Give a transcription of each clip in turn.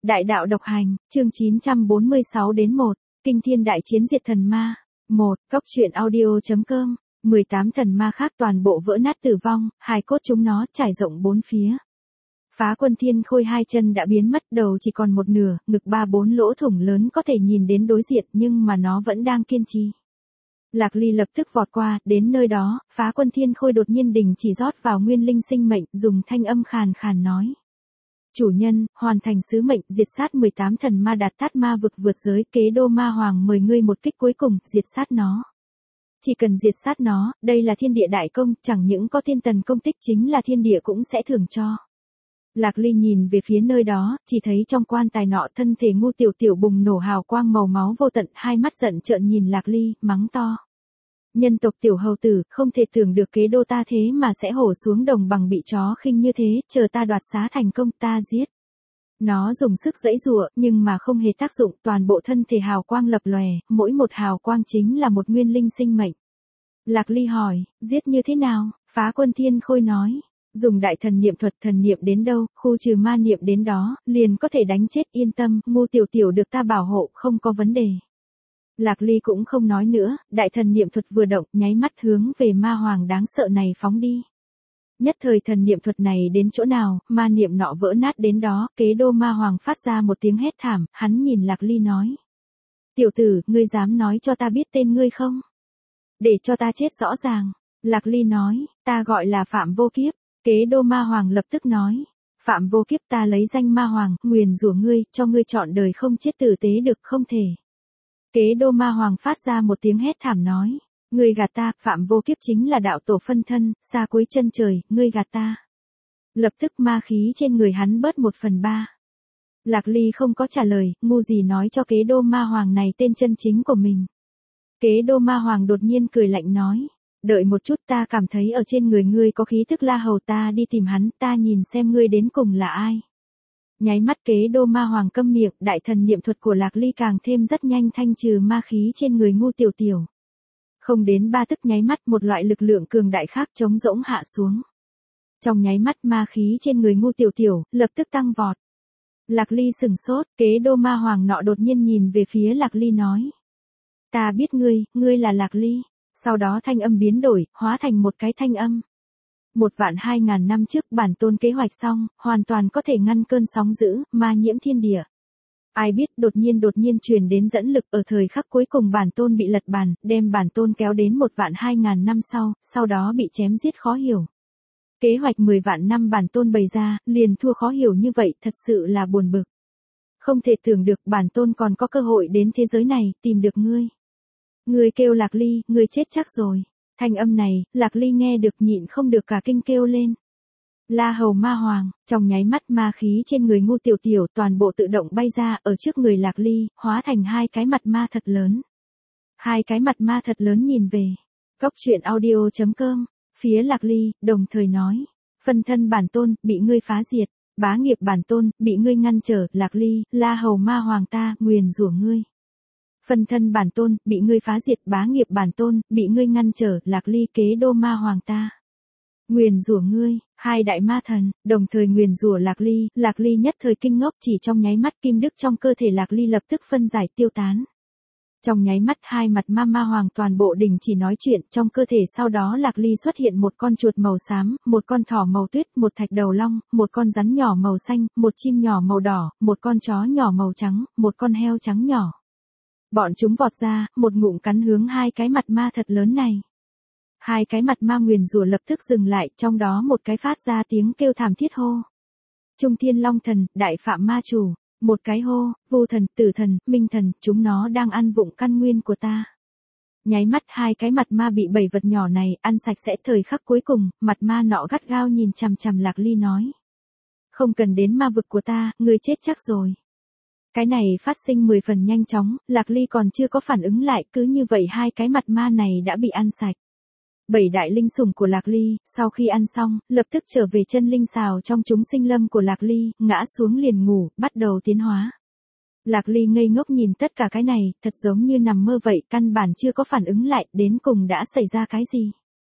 Đại đạo độc hành, chương 946 đến 1, Kinh thiên đại chiến diệt thần ma. 1, Cốc truyện audio.com, 18 thần ma khác toàn bộ vỡ nát tử vong, hài cốt chúng nó trải rộng bốn phía. Phá Quân Thiên Khôi hai chân đã biến mất, đầu chỉ còn một nửa, ngực 3-4 lỗ thủng lớn có thể nhìn đến đối diện nhưng mà nó vẫn đang kiên trì. Lạc Ly lập tức vọt qua, đến nơi đó, Phá Quân Thiên Khôi đột nhiên đình chỉ rót vào nguyên linh sinh mệnh, dùng thanh âm khàn khàn nói. Chủ nhân, hoàn thành sứ mệnh, diệt sát 18 thần ma đạt tát ma vực vượt giới, Kế Đô Ma Hoàng mời ngươi một kích cuối cùng, diệt sát nó. Chỉ cần diệt sát nó, đây là thiên địa đại công, chẳng những có thiên tần công tích chính là thiên địa cũng sẽ thưởng cho. Lạc Ly nhìn về phía nơi đó, chỉ thấy trong quan tài nọ thân thể Ngu Tiểu Tiểu bùng nổ hào quang màu máu vô tận, hai mắt giận trợn nhìn Lạc Ly, mắng to. Nhân tộc tiểu hầu tử, không thể tưởng được Kế Đô ta thế mà sẽ hổ xuống đồng bằng bị chó khinh như thế, chờ ta đoạt xá thành công ta giết. Nó dùng sức giãy giụa, nhưng mà không hề tác dụng, toàn bộ thân thể hào quang lập lòe, mỗi một hào quang chính là một nguyên linh sinh mệnh. Lạc Ly hỏi, giết như thế nào? Phá Quân Thiên Khôi nói, dùng đại thần niệm thuật, thần niệm đến đâu, khu trừ ma niệm đến đó, liền có thể đánh chết, yên tâm, Ngu Tiểu Tiểu được ta bảo hộ, không có vấn đề. Lạc Ly cũng không nói nữa, đại thần niệm thuật vừa động, nháy mắt hướng về ma hoàng đáng sợ này phóng đi. Nhất thời thần niệm thuật này đến chỗ nào, ma niệm nọ vỡ nát đến đó, Kế Đô Ma Hoàng phát ra một tiếng hét thảm, hắn nhìn Lạc Ly nói. Tiểu tử, ngươi dám nói cho ta biết tên ngươi không? Để cho ta chết rõ ràng. Lạc Ly nói, ta gọi là Phạm Vô Kiếp. Kế Đô Ma Hoàng lập tức nói. Phạm Vô Kiếp, ta lấy danh Ma Hoàng, nguyền rủa ngươi, cho ngươi chọn đời không chết tử tế được, không thể. Kế Đô Ma Hoàng phát ra một tiếng hét thảm nói. Ngươi gạt ta, Phạm Vô Kiếp chính là đạo tổ phân thân, xa cuối chân trời, ngươi gạt ta. Lập tức ma khí trên người hắn bớt 1/3. Lạc Ly không có trả lời, ngu gì nói cho Kế Đô Ma Hoàng này tên chân chính của mình. Kế Đô Ma Hoàng đột nhiên cười lạnh nói. Đợi một chút, ta cảm thấy ở trên người ngươi có khí thức La Hầu, ta đi tìm hắn, ta nhìn xem ngươi đến cùng là ai. Nháy mắt Kế Đô Ma Hoàng câm miệng, đại thần niệm thuật của Lạc Ly càng thêm rất nhanh thanh trừ ma khí trên người Ngu Tiểu Tiểu. Không đến 3 tức nháy mắt, một loại lực lượng cường đại khác trống rỗng hạ xuống. Trong nháy mắt ma khí trên người Ngu Tiểu Tiểu lập tức tăng vọt. Lạc Ly sừng sốt, Kế Đô Ma Hoàng nọ đột nhiên nhìn về phía Lạc Ly nói. Ta biết ngươi là Lạc Ly. Sau đó thanh âm biến đổi, hóa thành một cái thanh âm. 1.200.000 năm trước bản tôn kế hoạch xong, hoàn toàn có thể ngăn cơn sóng dữ, ma nhiễm thiên địa. Ai biết đột nhiên truyền đến dẫn lực, ở thời khắc cuối cùng bản tôn bị lật bàn, đem bản tôn kéo đến 1.200.000 năm sau đó bị chém giết khó hiểu. Kế hoạch 10 vạn năm bản tôn bày ra, liền thua khó hiểu như vậy, thật sự là buồn bực. Không thể tưởng được bản tôn còn có cơ hội đến thế giới này, tìm được ngươi. Ngươi kêu Lạc Ly, ngươi chết chắc rồi. Thanh âm này, Lạc Ly nghe được nhịn không được cả kinh kêu lên. La Hầu Ma Hoàng, trong nháy mắt ma khí trên người Ngu Tiểu Tiểu toàn bộ tự động bay ra, ở trước người Lạc Ly, hóa thành hai cái mặt ma thật lớn. Hai cái mặt ma thật lớn nhìn về. Cốc truyện audio.com, phía Lạc Ly, đồng thời nói. Phân thân bản tôn, bị ngươi phá diệt. Bá nghiệp bản tôn, bị ngươi ngăn trở. Lạc Ly, La Hầu Ma Hoàng ta, nguyền rủa ngươi. Phân thân bản tôn, bị ngươi phá diệt. Bá nghiệp bản tôn, bị ngươi ngăn trở. Lạc Ly, Kế Đô Ma Hoàng ta. Nguyền rủa ngươi, hai đại ma thần, đồng thời nguyền rủa Lạc Ly nhất thời kinh ngốc, chỉ trong nháy mắt kim đức trong cơ thể Lạc Ly lập tức phân giải tiêu tán. Trong nháy mắt hai mặt ma hoàng toàn bộ đình chỉ nói chuyện, trong cơ thể sau đó Lạc Ly xuất hiện một con chuột màu xám, một con thỏ màu tuyết, một thạch đầu long, một con rắn nhỏ màu xanh, một chim nhỏ màu đỏ, một con chó nhỏ màu trắng, một con heo trắng nhỏ. Bọn chúng vọt ra, một ngụm cắn hướng hai cái mặt ma thật lớn này. Hai cái mặt ma nguyền rủa lập tức dừng lại, trong đó một cái phát ra tiếng kêu thảm thiết hô. Trung Thiên Long Thần, Đại Phạm Ma Chủ, một cái hô, Vu Thần, Tử Thần, Minh Thần, chúng nó đang ăn vụng căn nguyên của ta. Nháy mắt hai cái mặt ma bị 7 vật nhỏ này ăn sạch sẽ, thời khắc cuối cùng, mặt ma nọ gắt gao nhìn chằm chằm Lạc Ly nói. Không cần đến ma vực của ta, ngươi chết chắc rồi. Cái này phát sinh 10 phần nhanh chóng, Lạc Ly còn chưa có phản ứng lại, cứ như vậy hai cái mặt ma này đã bị ăn sạch. 7 đại linh sủng của Lạc Ly, sau khi ăn xong, lập tức trở về chân linh xào trong chúng sinh lâm của Lạc Ly, ngã xuống liền ngủ, bắt đầu tiến hóa. Lạc Ly ngây ngốc nhìn tất cả cái này, thật giống như nằm mơ vậy, căn bản chưa có phản ứng lại, đến cùng đã xảy ra cái gì.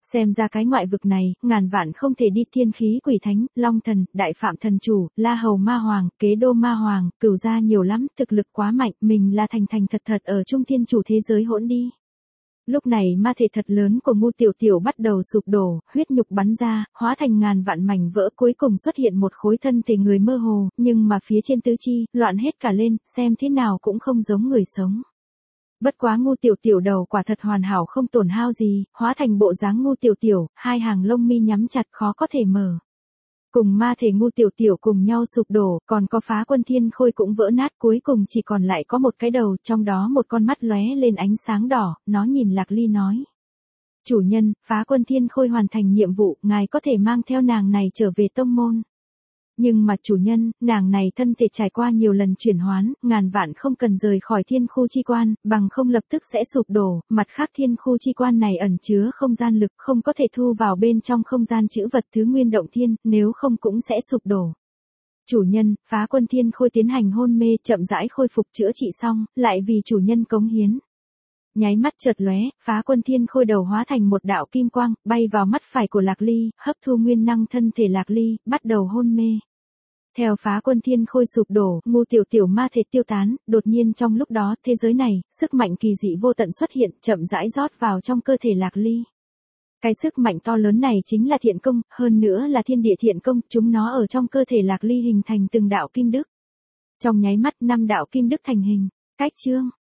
Xem ra cái ngoại vực này, ngàn vạn không thể đi thiên khí quỷ thánh, long thần, đại phạm thần chủ, la hầu ma hoàng, kế đô ma hoàng, cửu gia nhiều lắm, thực lực quá mạnh, mình là thành thành thật thật ở trung thiên chủ thế giới hỗn đi. Lúc này ma thể thật lớn của Ngu Tiểu Tiểu bắt đầu sụp đổ, huyết nhục bắn ra, hóa thành ngàn vạn mảnh vỡ, cuối cùng xuất hiện một khối thân thể người mơ hồ, nhưng mà phía trên tứ chi, loạn hết cả lên, xem thế nào cũng không giống người sống. Bất quá Ngu Tiểu Tiểu đầu quả thật hoàn hảo không tổn hao gì, hóa thành bộ dáng Ngu Tiểu Tiểu, hai hàng lông mi nhắm chặt khó có thể mở. Cùng ma thể Ngu Tiểu Tiểu cùng nhau sụp đổ, còn có Phá Quân Thiên Khôi cũng vỡ nát, cuối cùng chỉ còn lại có một cái đầu, trong đó một con mắt lóe lên ánh sáng đỏ, nó nhìn Lạc Ly nói. Chủ nhân, Phá Quân Thiên Khôi hoàn thành nhiệm vụ, ngài có thể mang theo nàng này trở về tông môn. Nhưng mà chủ nhân, nàng này thân thể trải qua nhiều lần chuyển hoán, ngàn vạn không cần rời khỏi thiên khu chi quan, bằng không lập tức sẽ sụp đổ, mặt khác thiên khu chi quan này ẩn chứa không gian lực, không có thể thu vào bên trong không gian trữ vật thứ nguyên động thiên, nếu không cũng sẽ sụp đổ. Chủ nhân, Phá Quân Thiên Khôi tiến hành hôn mê, chậm rãi khôi phục chữa trị xong, lại vì chủ nhân cống hiến. Nháy mắt chợt lóe, Phá Quân Thiên Khôi đầu hóa thành một đạo kim quang, bay vào mắt phải của Lạc Ly, hấp thu nguyên năng thân thể Lạc Ly, bắt đầu hôn mê. Theo Phá Quân Thiên Khôi sụp đổ, Ngu Tiểu Tiểu ma thể tiêu tán, đột nhiên trong lúc đó, thế giới này, sức mạnh kỳ dị vô tận xuất hiện, chậm rãi rót vào trong cơ thể Lạc Ly. Cái sức mạnh to lớn này chính là thiện công, hơn nữa là thiên địa thiện công, chúng nó ở trong cơ thể Lạc Ly hình thành từng đạo kim đức. Trong nháy mắt 5 đạo kim đức thành hình, cách chương.